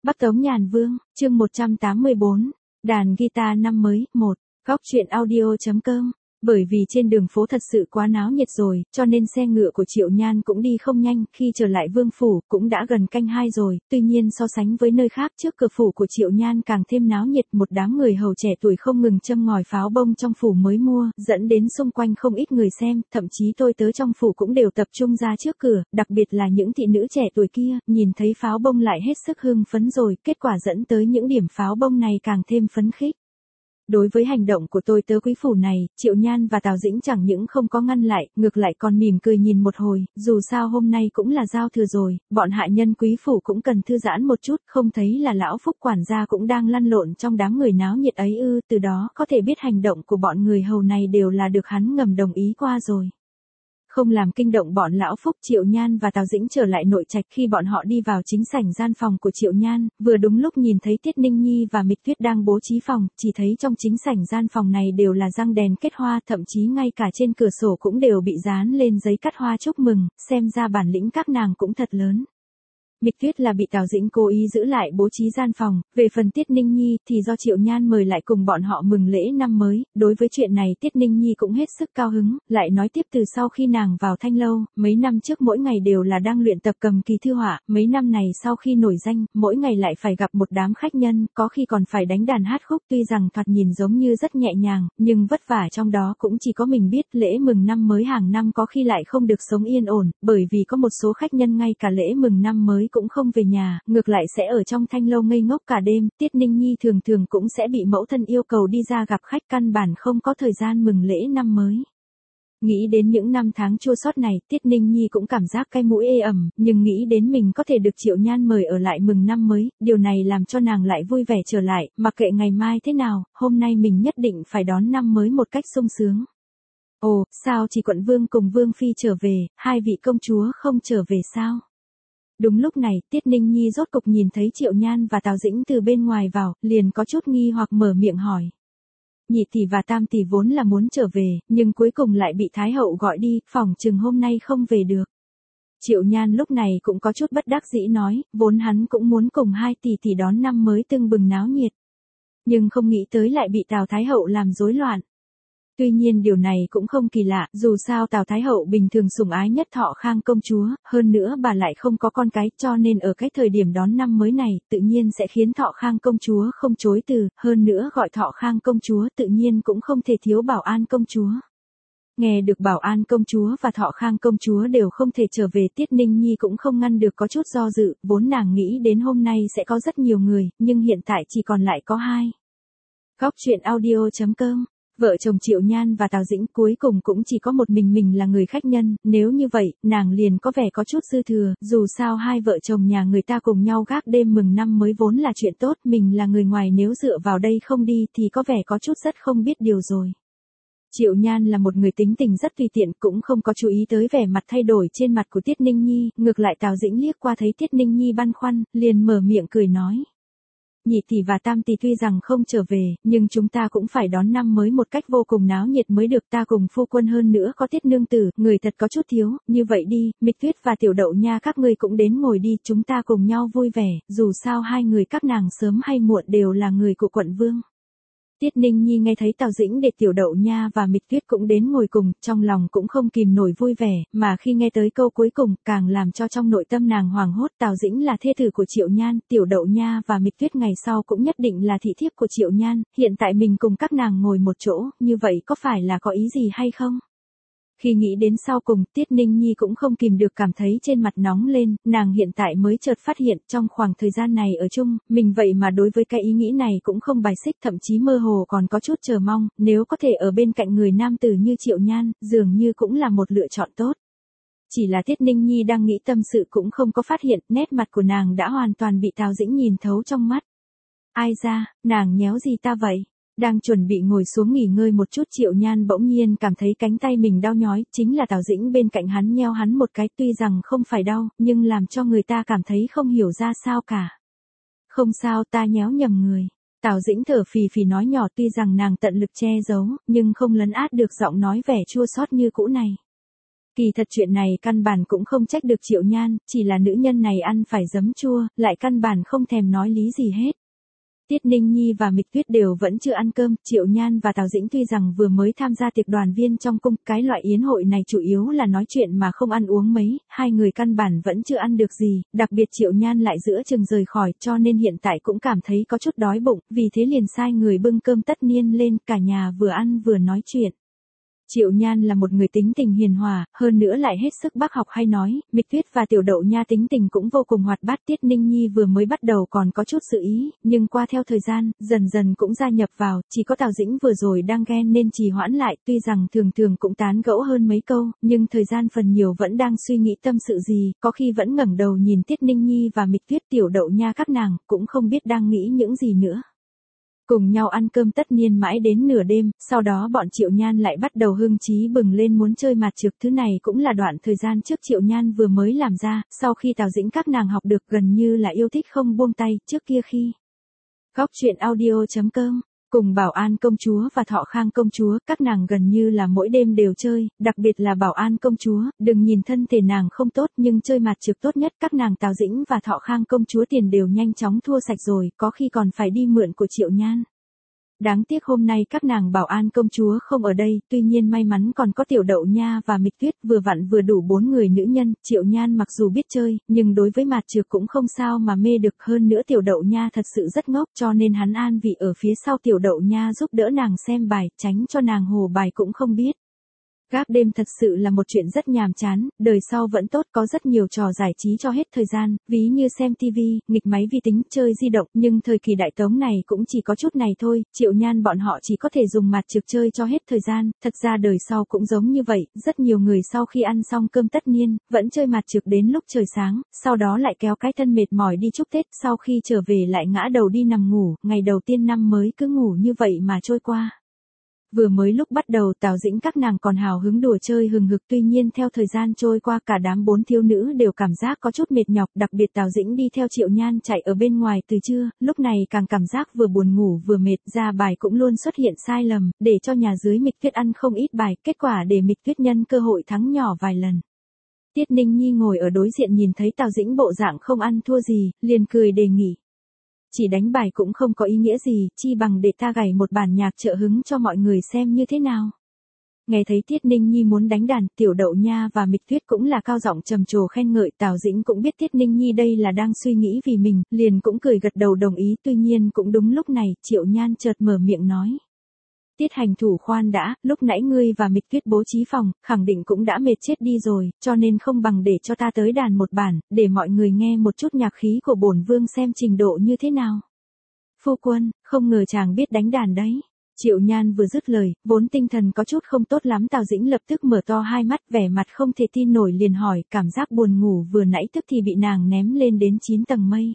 Bắc Tống Nhàn Vương, chương 184, đàn guitar năm mới, 1, góc truyện audio.com. Bởi vì trên đường phố thật sự quá náo nhiệt rồi, cho nên xe ngựa của Triệu Nhan cũng đi không nhanh, khi trở lại vương phủ, cũng đã gần canh 2 rồi, tuy nhiên so sánh với nơi khác trước cửa phủ của Triệu Nhan càng thêm náo nhiệt, một đám người hầu trẻ tuổi không ngừng châm ngòi pháo bông trong phủ mới mua, dẫn đến xung quanh không ít người xem, thậm chí tôi tớ trong phủ cũng đều tập trung ra trước cửa, đặc biệt là những thị nữ trẻ tuổi kia, nhìn thấy pháo bông lại hết sức hưng phấn rồi, kết quả dẫn tới những điểm pháo bông này càng thêm phấn khích. Đối với hành động của tôi tớ quý phủ này, Triệu Nhan và Tào Dĩnh chẳng những không có ngăn lại, ngược lại còn mỉm cười nhìn một hồi, dù sao hôm nay cũng là giao thừa rồi, bọn hạ nhân quý phủ cũng cần thư giãn một chút, không thấy là lão Phúc quản gia cũng đang lăn lộn trong đám người náo nhiệt ấy ư, từ đó có thể biết hành động của bọn người hầu này đều là được hắn ngầm đồng ý qua rồi. Không làm kinh động bọn lão Phúc, Triệu Nhan và Tào Dĩnh trở lại nội trạch. Khi bọn họ đi vào chính sảnh gian phòng của Triệu Nhan, vừa đúng lúc nhìn thấy Tiết Ninh Nhi và Mịch Tuyết đang bố trí phòng, chỉ thấy trong chính sảnh gian phòng này đều là răng đèn kết hoa, thậm chí ngay cả trên cửa sổ cũng đều bị dán lên giấy cắt hoa chúc mừng, xem ra bản lĩnh các nàng cũng thật lớn. Mịch Tuyết là bị Tào Dĩnh cố ý giữ lại bố trí gian phòng, về phần Tiết Ninh Nhi thì do Triệu Nhan mời lại cùng bọn họ mừng lễ năm mới, đối với chuyện này Tiết Ninh Nhi cũng hết sức cao hứng, lại nói tiếp từ sau khi nàng vào Thanh Lâu, mấy năm trước mỗi ngày đều là đang luyện tập cầm kỳ thư họa, mấy năm này sau khi nổi danh, mỗi ngày lại phải gặp một đám khách nhân, có khi còn phải đánh đàn hát khúc, tuy rằng thoạt nhìn giống như rất nhẹ nhàng, nhưng vất vả trong đó cũng chỉ có mình biết. Lễ mừng năm mới hàng năm có khi lại không được sống yên ổn, bởi vì có một số khách nhân ngay cả lễ mừng năm mới cũng không về nhà, ngược lại sẽ ở trong Thanh Lâu ngây ngốc cả đêm. Tiết Ninh Nhi thường thường cũng sẽ bị mẫu thân yêu cầu đi ra gặp khách, căn bản không có thời gian mừng lễ năm mới. Nghĩ đến những năm tháng chua xót này, Tiết Ninh Nhi cũng cảm giác cái mũi ê ẩm, nhưng nghĩ đến mình có thể được Triệu Nhan mời ở lại mừng năm mới, điều này làm cho nàng lại vui vẻ trở lại, mặc kệ ngày mai thế nào, hôm nay mình nhất định phải đón năm mới một cách sung sướng. Ồ, sao chỉ quận vương cùng vương phi trở về, hai vị công chúa không trở về sao? Đúng lúc này, Tiết Ninh Nhi rốt cục nhìn thấy Triệu Nhan và Tào Dĩnh từ bên ngoài vào, liền có chút nghi hoặc mở miệng hỏi. Nhị tỷ và tam tỷ vốn là muốn trở về, nhưng cuối cùng lại bị Thái hậu gọi đi, phỏng chừng hôm nay không về được. Triệu Nhan lúc này cũng có chút bất đắc dĩ nói, vốn hắn cũng muốn cùng hai tỷ tỷ đón năm mới tưng bừng náo nhiệt. Nhưng không nghĩ tới lại bị Tào Thái hậu làm rối loạn. Tuy nhiên điều này cũng không kỳ lạ, dù sao Tào Thái hậu bình thường sủng ái nhất Thọ Khang công chúa, hơn nữa bà lại không có con cái, cho nên ở cái thời điểm đón năm mới này, tự nhiên sẽ khiến Thọ Khang công chúa không chối từ, hơn nữa gọi Thọ Khang công chúa tự nhiên cũng không thể thiếu Bảo An công chúa. Nghe được Bảo An công chúa và Thọ Khang công chúa đều không thể trở về, Tiết Ninh Nhi cũng không ngăn được có chút do dự, vốn nàng nghĩ đến hôm nay sẽ có rất nhiều người, nhưng hiện tại chỉ còn lại có hai. Góc truyện audio.com. Vợ chồng Triệu Nhan và Tào Dĩnh cuối cùng cũng chỉ có một mình là người khách nhân, nếu như vậy, nàng liền có vẻ có chút dư thừa, dù sao hai vợ chồng nhà người ta cùng nhau gác đêm mừng năm mới vốn là chuyện tốt, mình là người ngoài nếu dựa vào đây không đi thì có vẻ có chút rất không biết điều rồi. Triệu Nhan là một người tính tình rất tùy tiện, cũng không có chú ý tới vẻ mặt thay đổi trên mặt của Tiết Ninh Nhi, ngược lại Tào Dĩnh liếc qua thấy Tiết Ninh Nhi băn khoăn, liền mở miệng cười nói. Nhị tỷ và tam tỷ tuy rằng không trở về, nhưng chúng ta cũng phải đón năm mới một cách vô cùng náo nhiệt mới được, ta cùng phu quân hơn nữa có Tiết nương tử, người thật có chút thiếu, như vậy đi, Mịch Tuyết và Tiểu Đậu Nha các ngươi cũng đến ngồi đi, chúng ta cùng nhau vui vẻ, dù sao hai người các nàng sớm hay muộn đều là người của quận vương. Tiết Ninh Nhi nghe thấy Tào Dĩnh để Tiểu Đậu Nha và Mịch Tuyết cũng đến ngồi cùng, trong lòng cũng không kìm nổi vui vẻ, mà khi nghe tới câu cuối cùng, càng làm cho trong nội tâm nàng hoảng hốt. Tào Dĩnh là thê tử của Triệu Nhan, Tiểu Đậu Nha và Mịch Tuyết ngày sau cũng nhất định là thị thiếp của Triệu Nhan, hiện tại mình cùng các nàng ngồi một chỗ, như vậy có phải là có ý gì hay không? Khi nghĩ đến sau cùng, Tiết Ninh Nhi cũng không kìm được cảm thấy trên mặt nóng lên, nàng hiện tại mới chợt phát hiện trong khoảng thời gian này ở chung, mình vậy mà đối với cái ý nghĩ này cũng không bài xích, thậm chí mơ hồ còn có chút chờ mong, nếu có thể ở bên cạnh người nam tử như Triệu Nhan, dường như cũng là một lựa chọn tốt. Chỉ là Tiết Ninh Nhi đang nghĩ tâm sự cũng không có phát hiện, nét mặt của nàng đã hoàn toàn bị Tào Dĩnh nhìn thấu trong mắt. Ai ra, nàng nhéo gì ta vậy? Đang chuẩn bị ngồi xuống nghỉ ngơi một chút, Triệu Nhan bỗng nhiên cảm thấy cánh tay mình đau nhói, chính là Tào Dĩnh bên cạnh hắn nheo hắn một cái, tuy rằng không phải đau, nhưng làm cho người ta cảm thấy không hiểu ra sao cả. Không sao, ta nhéo nhầm người. Tào Dĩnh thở phì phì nói nhỏ, tuy rằng nàng tận lực che giấu, nhưng không lấn át được giọng nói vẻ chua xót như cũ này. Kỳ thật chuyện này căn bản cũng không trách được Triệu Nhan, chỉ là nữ nhân này ăn phải giấm chua, lại căn bản không thèm nói lý gì hết. Tiết Ninh Nhi và Mịch Tuyết đều vẫn chưa ăn cơm, Triệu Nhan và Tào Dĩnh tuy rằng vừa mới tham gia tiệc đoàn viên trong cung, cái loại yến hội này chủ yếu là nói chuyện mà không ăn uống mấy, hai người căn bản vẫn chưa ăn được gì, đặc biệt Triệu Nhan lại giữa chừng rời khỏi, cho nên hiện tại cũng cảm thấy có chút đói bụng, vì thế liền sai người bưng cơm tất niên lên, cả nhà vừa ăn vừa nói chuyện. Triệu Nhan là một người tính tình hiền hòa, hơn nữa lại hết sức bác học hay nói, Mịch Tuyết và Tiểu Đậu Nha tính tình cũng vô cùng hoạt bát. Tiết Ninh Nhi vừa mới bắt đầu còn có chút sự ý, nhưng qua theo thời gian, dần dần cũng gia nhập vào, chỉ có Tào Dĩnh vừa rồi đang ghen nên trì hoãn lại, tuy rằng thường thường cũng tán gẫu hơn mấy câu, nhưng thời gian phần nhiều vẫn đang suy nghĩ tâm sự gì, có khi vẫn ngẩng đầu nhìn Tiết Ninh Nhi và Mịch Tuyết Tiểu Đậu Nha các nàng, cũng không biết đang nghĩ những gì nữa. Cùng nhau ăn cơm tất niên mãi đến nửa đêm, sau đó bọn Triệu Nhan lại bắt đầu hưng trí bừng lên muốn chơi mạt trược, thứ này cũng là đoạn thời gian trước Triệu Nhan vừa mới làm ra, sau khi Tào Dĩnh các nàng học được gần như là yêu thích không buông tay, trước kia khi Góc truyện audio.com, cùng Bảo An công chúa và Thọ Khang công chúa, các nàng gần như là mỗi đêm đều chơi, đặc biệt là Bảo An công chúa, đừng nhìn thân thể nàng không tốt nhưng chơi mạt trược tốt nhất, các nàng Tào Dĩnh và Thọ Khang công chúa tiền đều nhanh chóng thua sạch rồi, có khi còn phải đi mượn của Triệu Nhan. Đáng tiếc hôm nay các nàng Bảo An công chúa không ở đây, tuy nhiên may mắn còn có Tiểu Đậu Nha và Mịch Tuyết, vừa vặn vừa đủ 4 người nữ nhân. Triệu Nhan mặc dù biết chơi, nhưng đối với mạt trược cũng không sao mà mê được, hơn nữa Tiểu Đậu Nha thật sự rất ngốc, cho nên hắn an vị ở phía sau Tiểu Đậu Nha giúp đỡ nàng xem bài, tránh cho nàng hồ bài cũng không biết. Gác đêm thật sự là một chuyện rất nhàm chán, đời sau vẫn tốt, có rất nhiều trò giải trí cho hết thời gian, ví như xem TV, nghịch máy vi tính, chơi di động, nhưng thời kỳ Đại Tống này cũng chỉ có chút này thôi, Triệu Nhan bọn họ chỉ có thể dùng mạt trược chơi cho hết thời gian, thật ra đời sau cũng giống như vậy, rất nhiều người sau khi ăn xong cơm tất niên, vẫn chơi mạt trược đến lúc trời sáng, sau đó lại kéo cái thân mệt mỏi đi chúc Tết, sau khi trở về lại ngã đầu đi nằm ngủ, ngày đầu tiên năm mới cứ ngủ như vậy mà trôi qua. Vừa mới lúc bắt đầu Tào Dĩnh các nàng còn hào hứng đùa chơi hừng hực, tuy nhiên theo thời gian trôi qua cả đám 4 thiếu nữ đều cảm giác có chút mệt nhọc, đặc biệt Tào Dĩnh đi theo Triệu Nhan chạy ở bên ngoài từ trưa, lúc này càng cảm giác vừa buồn ngủ vừa mệt, ra bài cũng luôn xuất hiện sai lầm, để cho nhà dưới Mịch Tuyết ăn không ít bài, kết quả để Mịch Tuyết nhân cơ hội thắng nhỏ vài lần. Tiết Ninh Nhi ngồi ở đối diện nhìn thấy Tào Dĩnh bộ dạng không ăn thua gì, liền cười đề nghị. Chỉ đánh bài cũng không có ý nghĩa gì, chi bằng để ta gảy một bản nhạc trợ hứng cho mọi người xem như thế nào. Nghe thấy Tiết Ninh Nhi muốn đánh đàn, Tiểu Đậu Nha và Mịch Tuyết cũng là cao giọng trầm trồ khen ngợi, Tào Dĩnh cũng biết Tiết Ninh Nhi đây là đang suy nghĩ vì mình, liền cũng cười gật đầu đồng ý, tuy nhiên cũng đúng lúc này, Triệu Nhan chợt mở miệng nói. Tiết hành thủ khoan đã, lúc nãy ngươi và Mịch Tuyết bố trí phòng, khẳng định cũng đã mệt chết đi rồi, cho nên không bằng để cho ta tới đàn một bản, để mọi người nghe một chút nhạc khí của bổn vương xem trình độ như thế nào. Phu quân, không ngờ chàng biết đánh đàn đấy. Triệu Nhan vừa dứt lời, vốn tinh thần có chút không tốt lắm, Tào Dĩnh lập tức mở to hai mắt, vẻ mặt không thể tin nổi, liền hỏi, cảm giác buồn ngủ vừa nãy tức thì bị nàng ném lên đến 9 tầng mây.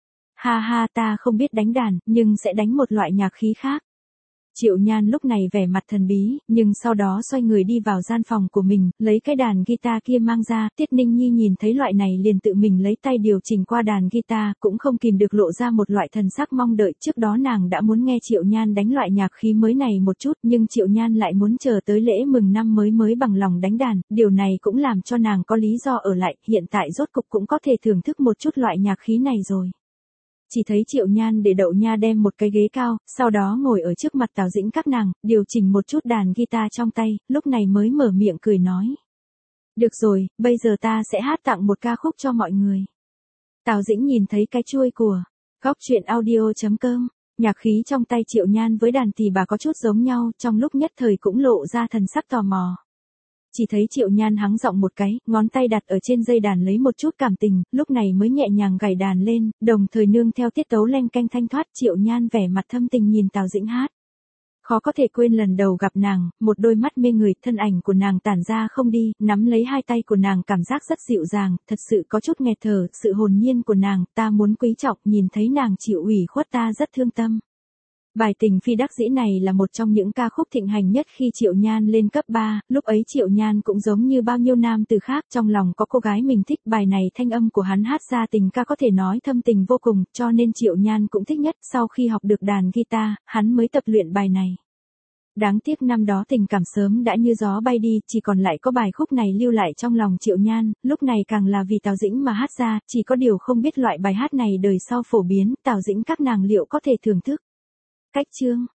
Ha ha, ta không biết đánh đàn, nhưng sẽ đánh một loại nhạc khí khác. Triệu Nhan lúc này vẻ mặt thần bí, nhưng sau đó xoay người đi vào gian phòng của mình, lấy cái đàn guitar kia mang ra, Tiết Ninh Nhi nhìn thấy loại này liền tự mình lấy tay điều chỉnh qua đàn guitar, cũng không kìm được lộ ra một loại thần sắc mong đợi, trước đó nàng đã muốn nghe Triệu Nhan đánh loại nhạc khí mới này một chút, nhưng Triệu Nhan lại muốn chờ tới lễ mừng năm mới bằng lòng đánh đàn, điều này cũng làm cho nàng có lý do ở lại, hiện tại rốt cục cũng có thể thưởng thức một chút loại nhạc khí này rồi. Chỉ thấy Triệu Nhan để Đậu Nha đem một cái ghế cao, sau đó ngồi ở trước mặt Tào Dĩnh các nàng, điều chỉnh một chút đàn guitar trong tay, lúc này mới mở miệng cười nói. Được rồi, bây giờ ta sẽ hát tặng một ca khúc cho mọi người. Tào Dĩnh nhìn thấy cái chuôi của Góc truyện audio.com, nhạc khí trong tay Triệu Nhan với đàn tỳ bà có chút giống nhau, trong lúc nhất thời cũng lộ ra thần sắc tò mò. Chỉ thấy Triệu Nhan hắng giọng một cái, ngón tay đặt ở trên dây đàn lấy một chút cảm tình, lúc này mới nhẹ nhàng gảy đàn lên, đồng thời nương theo tiết tấu leng keng thanh thoát. Triệu Nhan vẻ mặt thâm tình nhìn Tào Dĩnh hát. Khó có thể quên lần đầu gặp nàng, một đôi mắt mê người, thân ảnh của nàng tản ra không đi, nắm lấy hai tay của nàng cảm giác rất dịu dàng, thật sự có chút nghẹt thở, sự hồn nhiên của nàng, ta muốn quý trọng, nhìn thấy nàng chịu ủy khuất ta rất thương tâm. Bài tình phi đắc dĩ này là một trong những ca khúc thịnh hành nhất khi Triệu Nhan lên cấp 3, lúc ấy Triệu Nhan cũng giống như bao nhiêu nam tử khác, trong lòng có cô gái mình thích, bài này thanh âm của hắn hát ra tình ca có thể nói thâm tình vô cùng, cho nên Triệu Nhan cũng thích nhất, sau khi học được đàn guitar, hắn mới tập luyện bài này. Đáng tiếc năm đó tình cảm sớm đã như gió bay đi, chỉ còn lại có bài khúc này lưu lại trong lòng Triệu Nhan, lúc này càng là vì Tào Dĩnh mà hát ra, chỉ có điều không biết loại bài hát này đời sau phổ biến, Tào Dĩnh các nàng liệu có thể thưởng thức. Cách chương